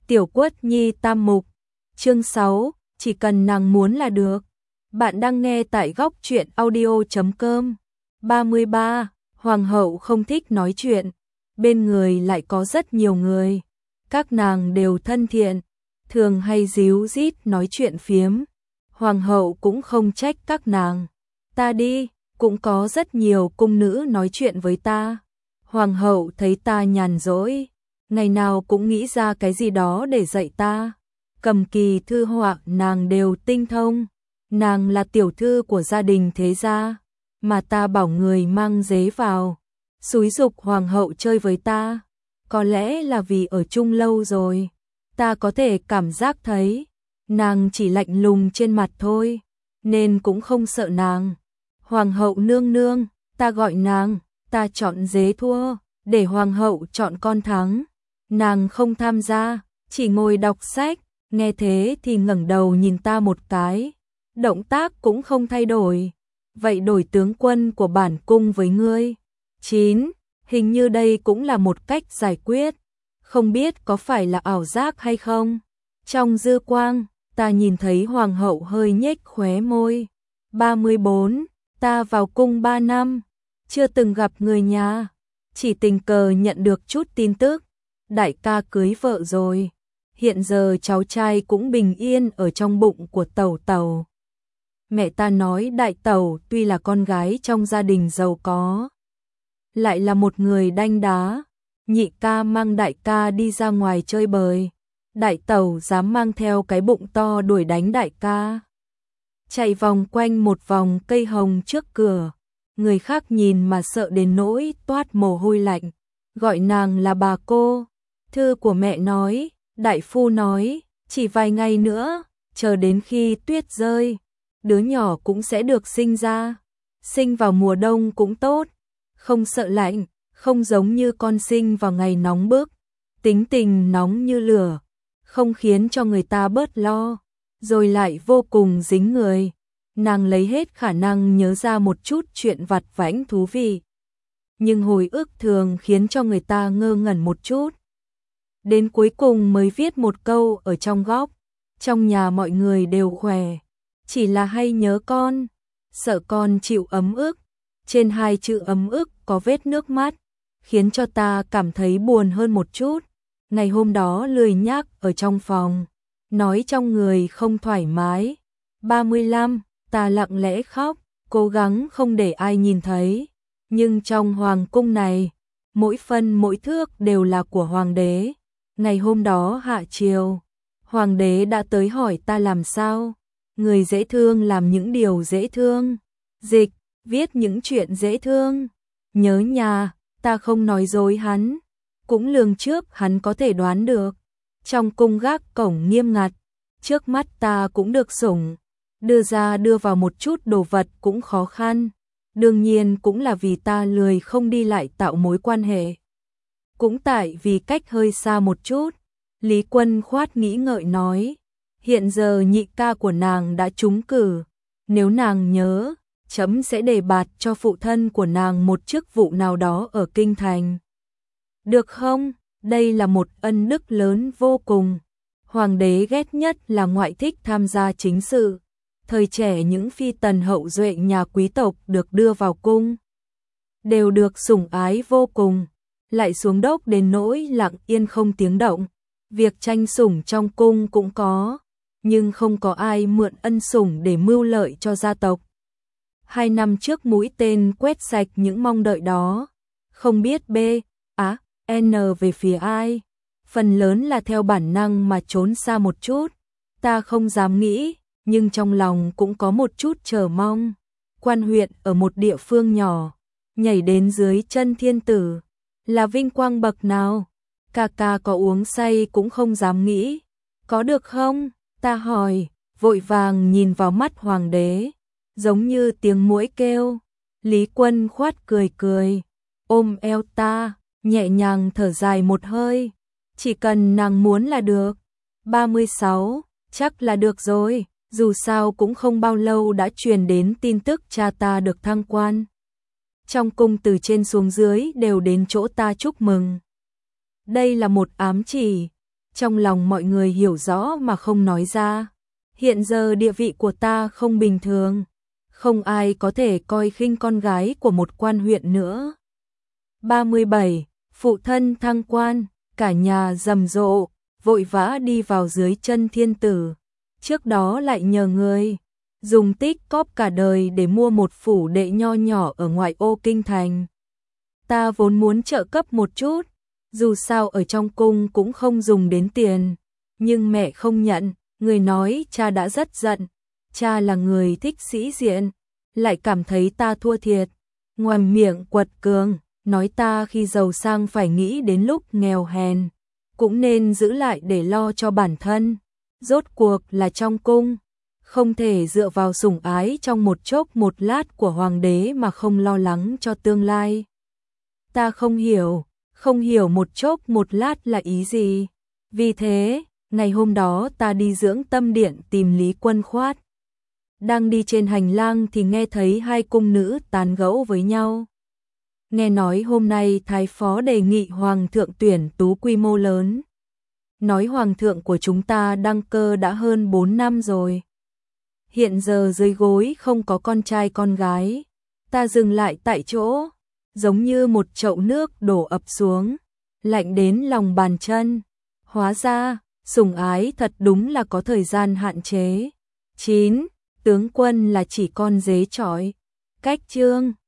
Tiểu Quất Nhi tam mục, chương 6, chỉ cần nàng muốn là được. Bạn đang nghe tại góc truyện audio.com. 33. Hoàng hậu không thích nói chuyện, bên người lại có rất nhiều người. Các nàng đều thân thiện, thường hay díu dít nói chuyện phiếm. Hoàng hậu cũng không trách các nàng. Ta đi, cũng có rất nhiều cung nữ nói chuyện với ta. Hoàng hậu thấy ta nhàn rỗi, ngày nào cũng nghĩ ra cái gì đó để dạy ta. Cầm kỳ thư họa nàng đều tinh thông. Nàng là tiểu thư của gia đình thế gia, mà ta bảo người mang dế vào, xúi giục hoàng hậu chơi với ta. Có lẽ là vì ở chung lâu rồi, ta có thể cảm giác thấy nàng chỉ lạnh lùng trên mặt thôi, nên cũng không sợ nàng. Hoàng hậu nương nương, ta gọi nàng, ta chọn dế thua, để hoàng hậu chọn con thắng. Nàng không tham gia, chỉ ngồi đọc sách, nghe thế thì ngẩng đầu nhìn ta một cái, động tác cũng không thay đổi. Vậy đổi tướng quân của bản cung với ngươi. 9. Hình như đây cũng là một cách giải quyết, không biết có phải là ảo giác hay không. Trong dư quang, ta nhìn thấy hoàng hậu hơi nhếch khóe môi. 34. Ta vào cung 3 năm, chưa từng gặp người nhà, chỉ tình cờ nhận được chút tin tức. Đại ca cưới vợ rồi, hiện giờ cháu trai cũng bình yên ở trong bụng của tẩu tẩu. Mẹ ta nói đại tẩu tuy là con gái trong gia đình giàu có, lại là một người đanh đá. Nhị ca mang đại ca đi ra ngoài chơi bời, đại tẩu dám mang theo cái bụng to đuổi đánh đại ca. Chạy vòng quanh một vòng cây hồng trước cửa, người khác nhìn mà sợ đến nỗi toát mồ hôi lạnh, gọi nàng là bà cô. Thư của mẹ nói, đại phu nói, chỉ vài ngày nữa, chờ đến khi tuyết rơi, đứa nhỏ cũng sẽ được sinh ra. Sinh vào mùa đông cũng tốt, không sợ lạnh, không giống như con sinh vào ngày nóng bức, tính tình nóng như lửa, không khiến cho người ta bớt lo, rồi lại vô cùng dính người. Nàng lấy hết khả năng nhớ ra một chút chuyện vặt vãnh thú vị, nhưng hồi ức thường khiến cho người ta ngơ ngẩn một chút. Đến cuối cùng mới viết một câu ở trong góc, trong nhà mọi người đều khỏe, chỉ là hay nhớ con, sợ con chịu ấm ức. Trên 2 chữ ấm ức có vết nước mắt, khiến cho ta cảm thấy buồn hơn một chút. Ngày hôm đó lười nhác ở trong phòng, nói trong người không thoải mái. 35. Ta lặng lẽ khóc, cố gắng không để ai nhìn thấy. Nhưng trong hoàng cung này, mỗi phân mỗi thước đều là của hoàng đế. Ngày hôm đó hạ chiều, hoàng đế đã tới hỏi ta làm sao. Người dễ thương làm những điều dễ thương, dịch, viết những chuyện dễ thương. Nhớ nhà, ta không nói dối hắn, cũng lường trước hắn có thể đoán được. Trong cung gác cổng nghiêm ngặt, trước mắt ta cũng được sủng, đưa ra đưa vào một chút đồ vật cũng khó khăn. Đương nhiên cũng là vì ta lười không đi lại tạo mối quan hệ. Cũng tại vì cách hơi xa một chút. Lý Quân Khoát nghĩ ngợi nói, hiện giờ nhị ca của nàng đã trúng cử, nếu nàng nhớ, chấm sẽ đề bạt cho phụ thân của nàng một chức vụ nào đó ở kinh thành. Được không? Đây là một ân đức lớn vô cùng. Hoàng đế ghét nhất là ngoại thích tham gia chính sự. Thời trẻ những phi tần hậu duệ nhà quý tộc được đưa vào cung, đều được sủng ái vô cùng, lại xuống đốc đến nỗi lặng yên không tiếng động. Việc tranh sủng trong cung cũng có, nhưng không có ai mượn ân sủng để mưu lợi cho gia tộc. 2 năm trước mũi tên quét sạch những mong đợi đó, không biết B, A, N về phía ai, phần lớn là theo bản năng mà trốn xa một chút. Ta không dám nghĩ, nhưng trong lòng cũng có một chút chờ mong. Quan huyện ở một địa phương nhỏ, nhảy đến dưới chân thiên tử, là vinh quang bậc nào. Ca ca có uống say cũng không dám nghĩ, có được không? Ta hỏi, vội vàng nhìn vào mắt hoàng đế, giống như tiếng muỗi kêu. Lý Quân Khoát cười cười, ôm eo ta, nhẹ nhàng thở dài một hơi, chỉ cần nàng muốn là được. 36. Chắc là được rồi, dù sao cũng không bao lâu đã truyền đến tin tức cha ta được thăng quan. Trong cung từ trên xuống dưới đều đến chỗ ta chúc mừng. Đây là một ám chỉ, trong lòng mọi người hiểu rõ mà không nói ra. Hiện giờ địa vị của ta không bình thường, không ai có thể coi khinh con gái của một quan huyện nữa. 37. Phụ thân thăng quan, cả nhà rầm rộ, vội vã đi vào dưới chân thiên tử. Trước đó lại nhờ người dùng tích cóp cả đời để mua một phủ đệ nho nhỏ ở ngoại ô kinh thành. Ta vốn muốn trợ cấp một chút, dù sao ở trong cung cũng không dùng đến tiền, nhưng mẹ không nhận, người nói cha đã rất giận, cha là người thích sĩ diện, lại cảm thấy ta thua thiệt, ngoằm miệng quật cường, nói ta khi giàu sang phải nghĩ đến lúc nghèo hèn, cũng nên giữ lại để lo cho bản thân, rốt cuộc là trong cung, không thể dựa vào sủng ái trong một chốc một lát của hoàng đế mà không lo lắng cho tương lai. Ta không hiểu một chốc một lát là ý gì. Vì thế, ngày hôm đó ta đi dưỡng tâm điện tìm Lý Quân Khoát. Đang đi trên hành lang thì nghe thấy hai cung nữ tán gẫu với nhau. Nghe nói hôm nay Thái Phó đề nghị Hoàng thượng tuyển tú quy mô lớn. Nói Hoàng thượng của chúng ta đăng cơ đã hơn 4 năm rồi. Hiện giờ dưới gối không có con trai con gái. Ta dừng lại tại chỗ, giống như một chậu nước đổ ập xuống, lạnh đến lòng bàn chân. Hóa ra, sủng ái thật đúng là có thời gian hạn chế. 9. Tướng quân là chỉ con dế chọi. Cách chương